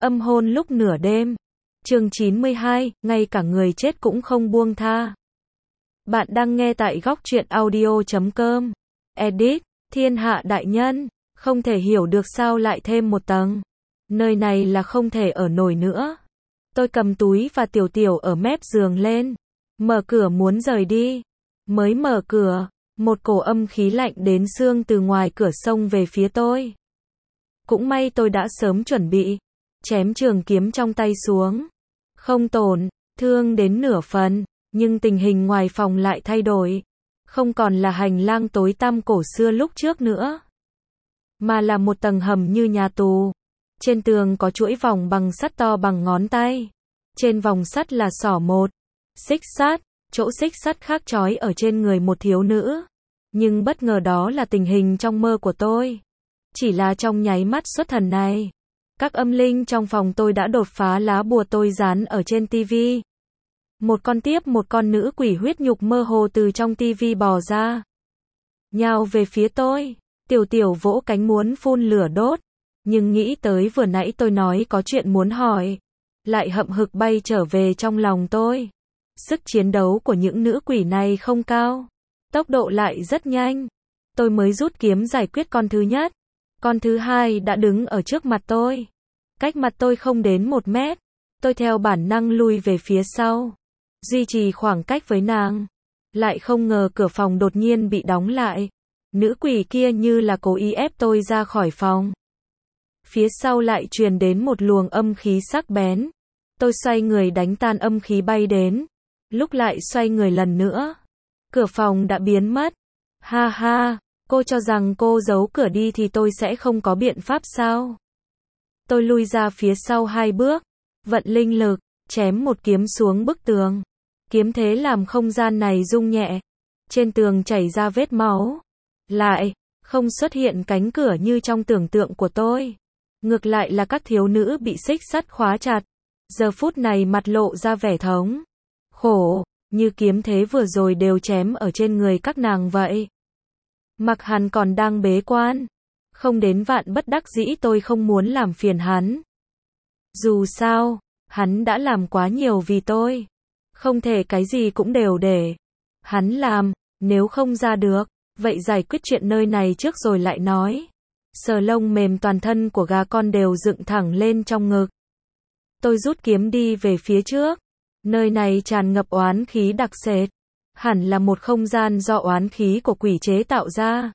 Âm hôn lúc nửa đêm. Chương 92, ngay cả người chết cũng không buông tha. Bạn đang nghe tại góc truyện audio.com. Edit, thiên hạ đại nhân, không thể hiểu được sao lại thêm một tầng. Nơi này là không thể ở nổi nữa. Tôi cầm túi và tiểu tiểu ở mép giường lên. Mở cửa muốn rời đi. Mới mở cửa, một cổ âm khí lạnh đến xương từ ngoài cửa xông về phía tôi. Cũng may tôi đã sớm chuẩn bị. Chém trường kiếm trong tay xuống. Không tổn thương đến nửa phần, nhưng tình hình ngoài phòng lại thay đổi. Không còn là hành lang tối tăm cổ xưa lúc trước nữa, mà là một tầng hầm như nhà tù. Trên tường có chuỗi vòng bằng sắt to bằng ngón tay. Trên vòng sắt là xỏ một xích sắt, chỗ xích sắt khác trói ở trên người một thiếu nữ. Nhưng bất ngờ đó là tình hình trong mơ của tôi. Chỉ là trong nháy mắt xuất thần này, các âm linh trong phòng tôi đã đột phá lá bùa tôi dán ở trên tivi. Một con tiếp một con nữ quỷ huyết nhục mơ hồ từ trong tivi bò ra, nhào về phía tôi. Tiểu tiểu vỗ cánh muốn phun lửa đốt, nhưng nghĩ tới vừa nãy tôi nói có chuyện muốn hỏi, lại hậm hực bay trở về trong lòng tôi. Sức chiến đấu của những nữ quỷ này không cao, tốc độ lại rất nhanh. Tôi mới rút kiếm giải quyết con thứ nhất. Con thứ hai đã đứng ở trước mặt tôi. Cách mặt tôi không đến 1 mét. Tôi theo bản năng lui về phía sau, duy trì khoảng cách với nàng. Lại không ngờ cửa phòng đột nhiên bị đóng lại. Nữ quỷ kia như là cố ý ép tôi ra khỏi phòng. Phía sau lại truyền đến một luồng âm khí sắc bén. Tôi xoay người đánh tan âm khí bay đến. Lúc lại xoay người lần nữa, cửa phòng đã biến mất. Ha ha, cô cho rằng cô giấu cửa đi thì tôi sẽ không có biện pháp sao? Tôi lui ra phía sau 2 bước, vận linh lực, chém một kiếm xuống bức tường. Kiếm thế làm không gian này rung nhẹ. Trên tường chảy ra vết máu. Lại, không xuất hiện cánh cửa như trong tưởng tượng của tôi. Ngược lại là các thiếu nữ bị xích sắt khóa chặt. Giờ phút này mặt lộ ra vẻ thống khổ, như kiếm thế vừa rồi đều chém ở trên người các nàng vậy. Mặc hắn còn đang bế quan. Không đến vạn bất đắc dĩ tôi không muốn làm phiền hắn. Dù sao, hắn đã làm quá nhiều vì tôi. Không thể cái gì cũng đều để hắn làm. Nếu không ra được, vậy giải quyết chuyện nơi này trước rồi lại nói. Sờ lông mềm toàn thân của gà con đều dựng thẳng lên trong ngực. Tôi rút kiếm đi về phía trước. Nơi này tràn ngập oán khí đặc sệt. Hẳn là một không gian do oán khí của quỷ chế tạo ra.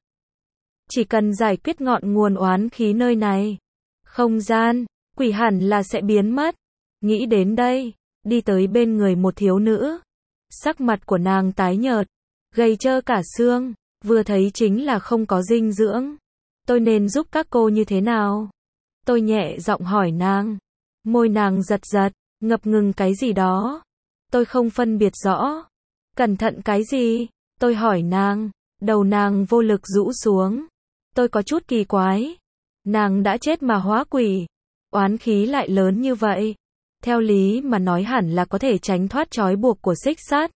Chỉ cần giải quyết ngọn nguồn oán khí nơi này, không gian, quỷ hẳn là sẽ biến mất. Nghĩ đến đây, đi tới bên người một thiếu nữ. Sắc mặt của nàng tái nhợt, gầy trơ cả xương, vừa thấy chính là không có dinh dưỡng. Tôi nên giúp các cô như thế nào? Tôi nhẹ giọng hỏi nàng. Môi nàng giật giật, ngập ngừng cái gì đó. Tôi không phân biệt rõ. Cẩn thận cái gì? Tôi hỏi nàng. Đầu nàng vô lực rũ xuống. Tôi có chút kỳ quái. Nàng đã chết mà hóa quỷ. Oán khí lại lớn như vậy. Theo lý mà nói hẳn là có thể tránh thoát trói buộc của xích sắt.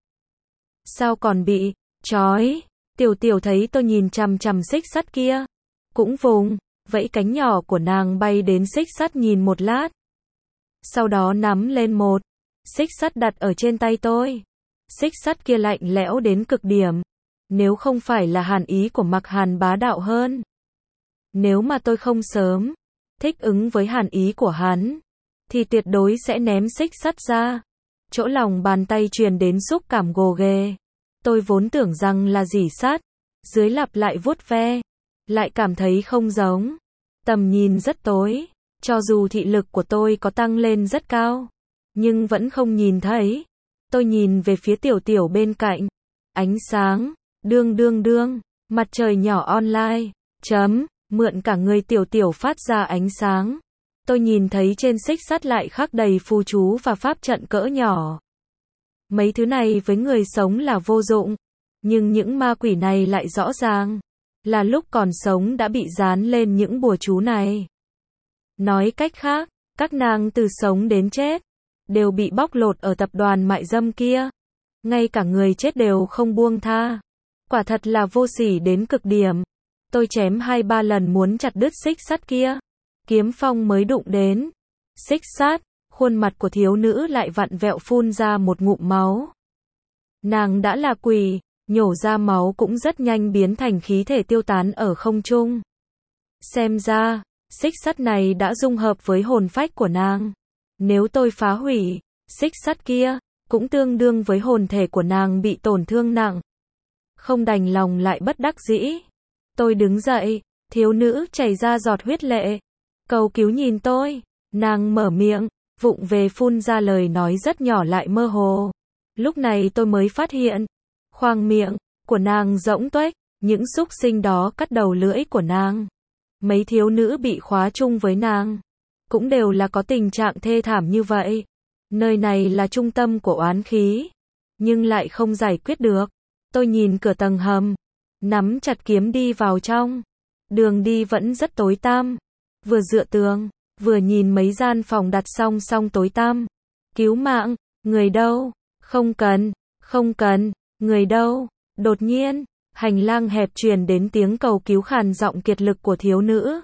Sao còn bị trói? Tiểu tiểu thấy tôi nhìn chằm chằm xích sắt kia, cũng vùng vẫy cánh nhỏ của nàng bay đến xích sắt nhìn một lát. Sau đó nắm lên một xích sắt đặt ở trên tay tôi. Xích sắt kia lạnh lẽo đến cực điểm. Nếu không phải là hàn ý của Mặc Hàn bá đạo hơn. Nếu mà tôi không sớm thích ứng với hàn ý của hắn, thì tuyệt đối sẽ ném xích sắt ra. Chỗ lòng bàn tay truyền đến xúc cảm gồ ghề. Tôi vốn tưởng rằng là rỉ sắt. Dưới lặp lại vuốt ve, lại cảm thấy không giống. Tầm nhìn rất tối. Cho dù thị lực của tôi có tăng lên rất cao, nhưng vẫn không nhìn thấy. Tôi nhìn về phía tiểu tiểu bên cạnh. Ánh sáng, đương, mặt trời nhỏ online, mượn cả người tiểu tiểu phát ra ánh sáng. Tôi nhìn thấy trên xích sắt lại khắc đầy phù chú và pháp trận cỡ nhỏ. Mấy thứ này với người sống là vô dụng, nhưng những ma quỷ này lại rõ ràng là lúc còn sống đã bị dán lên những bùa chú này. Nói cách khác, các nàng từ sống đến chết đều bị bóc lột ở tập đoàn mại dâm kia. Ngay cả người chết đều không buông tha. Quả thật là vô sỉ đến cực điểm. Tôi chém 2-3 lần muốn chặt đứt xích sắt kia. Kiếm phong mới đụng đến. Xích Sắt, khuôn mặt của thiếu nữ lại vặn vẹo phun ra một ngụm máu. Nàng đã là quỷ, nhổ ra máu cũng rất nhanh biến thành khí thể tiêu tán ở không trung. Xem ra, xích sắt này đã dung hợp với hồn phách của nàng. Nếu tôi phá hủy xích sắt kia, cũng tương đương với hồn thể của nàng bị tổn thương nặng. Không đành lòng lại bất đắc dĩ. Tôi đứng dậy, thiếu nữ chảy ra giọt huyết lệ. Cầu cứu nhìn tôi, nàng mở miệng, vụng về phun ra lời nói rất nhỏ lại mơ hồ. Lúc này tôi mới phát hiện, khoang miệng của nàng rỗng tuếch, những xúc sinh đó cắt đầu lưỡi của nàng. Mấy thiếu nữ bị khóa chung với nàng, cũng đều là có tình trạng thê thảm như vậy. Nơi này là trung tâm của oán khí, nhưng lại không giải quyết được. Tôi nhìn cửa tầng hầm, nắm chặt kiếm đi vào trong. Đường đi vẫn rất tối tăm, vừa dựa tường, vừa nhìn mấy gian phòng đặt song song tối tăm. Cứu mạng, người đâu? Không cần, không cần, người đâu? Đột nhiên, hành lang hẹp truyền đến tiếng cầu cứu khàn giọng kiệt lực của thiếu nữ.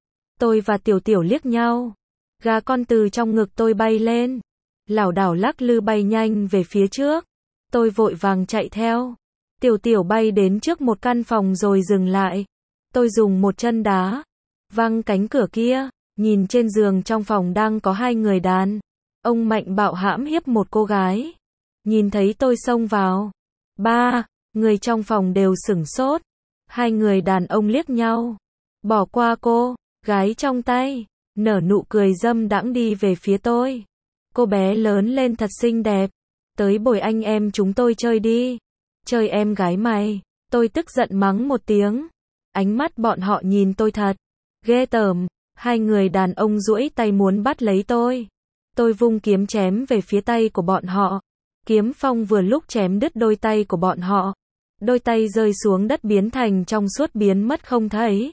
Tôi và Tiểu Tiểu liếc nhau. Gà con từ trong ngực tôi bay lên, lảo đảo lắc lư bay nhanh về phía trước. Tôi vội vàng chạy theo. Tiểu Tiểu bay đến trước một căn phòng rồi dừng lại. Tôi dùng một chân đá văng cánh cửa kia, nhìn trên giường trong phòng đang có hai người đàn ông mạnh bạo hãm hiếp một cô gái. Nhìn thấy tôi xông vào, ba người trong phòng đều sửng sốt. Hai người đàn ông liếc nhau, bỏ qua cô gái trong tay, nở nụ cười dâm đãng đi về phía tôi. Cô bé lớn lên thật xinh đẹp, tới bồi anh em chúng tôi chơi đi. Chơi em gái mày. Tôi tức giận mắng một tiếng. Ánh mắt bọn họ nhìn tôi thật ghê tởm. Hai người đàn ông duỗi tay muốn bắt lấy tôi. Tôi vung kiếm chém về phía tay của bọn họ. Kiếm phong vừa lúc chém đứt đôi tay của bọn họ. Đôi tay rơi xuống đất biến thành trong suốt biến mất không thấy.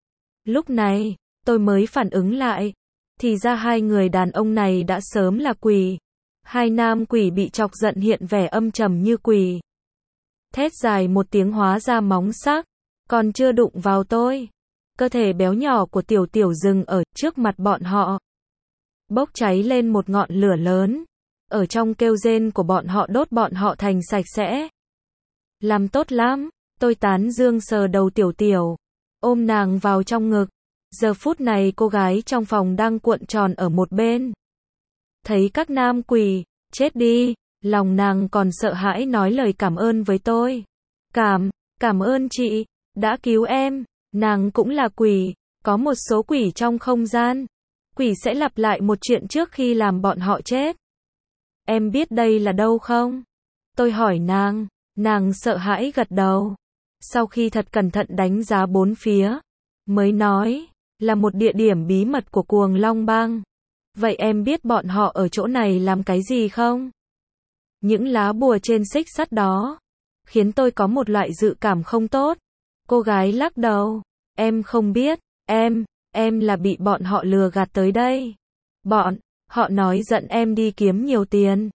Lúc này, tôi mới phản ứng lại. Thì ra hai người đàn ông này đã sớm là quỷ. Hai nam quỷ bị chọc giận hiện vẻ âm trầm như quỷ. Thét dài một tiếng hóa ra móng sắc. Còn chưa đụng vào tôi. Cơ thể béo nhỏ của Tiểu Tiểu dừng ở trước mặt bọn họ. Bốc cháy lên một ngọn lửa lớn. Ở trong kêu rên của bọn họ đốt bọn họ thành sạch sẽ. Làm tốt lắm. Tôi tán dương sờ đầu Tiểu Tiểu, ôm nàng vào trong ngực. Giờ phút này cô gái trong phòng đang cuộn tròn ở một bên. Thấy các nam quỷ, chết đi, lòng nàng còn sợ hãi nói lời cảm ơn với tôi. Cảm ơn chị, đã cứu em. Nàng cũng là quỷ, có một số quỷ trong không gian. Quỷ sẽ lặp lại một chuyện trước khi làm bọn họ chết. Em biết đây là đâu không? Tôi hỏi nàng sợ hãi gật đầu. Sau khi thật cẩn thận đánh giá bốn phía, mới nói, là một địa điểm bí mật của Cuồng Long Bang. Vậy em biết bọn họ ở chỗ này làm cái gì không? Những lá bùa trên xích sắt đó, khiến tôi có một loại dự cảm không tốt. Cô gái lắc đầu, em không biết, em là bị bọn họ lừa gạt tới đây. Bọn họ nói dẫn em đi kiếm nhiều tiền.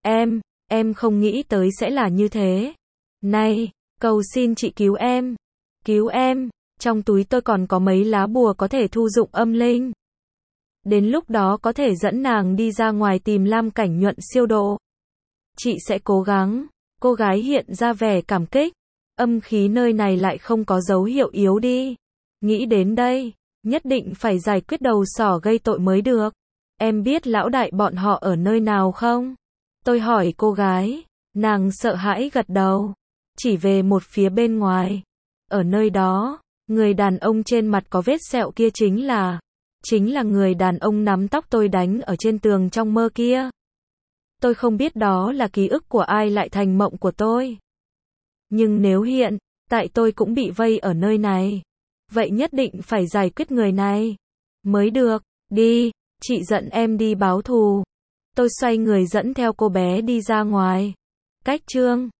Em không nghĩ tới sẽ là như thế. Này, cầu xin chị cứu em. Cứu em, trong túi tôi còn có mấy lá bùa có thể thu dụng âm linh. Đến lúc đó có thể dẫn nàng đi ra ngoài tìm Lam Cảnh Nhuận siêu độ. Chị sẽ cố gắng. Cô gái hiện ra vẻ cảm kích. Âm khí nơi này lại không có dấu hiệu yếu đi. Nghĩ đến đây, nhất định phải giải quyết đầu sỏ gây tội mới được. Em biết lão đại bọn họ ở nơi nào không? Tôi hỏi cô gái. Nàng sợ hãi gật đầu. Chỉ về một phía bên ngoài. Ở nơi đó, người đàn ông trên mặt có vết sẹo kia chính là người đàn ông nắm tóc tôi đánh ở trên tường trong mơ kia. Tôi không biết đó là ký ức của ai lại thành mộng của tôi. Nhưng nếu hiện tại tôi cũng bị vây ở nơi này, vậy nhất định phải giải quyết người này mới được. Đi, chị dẫn em đi báo thù. Tôi xoay người dẫn theo cô bé đi ra ngoài. Cách chương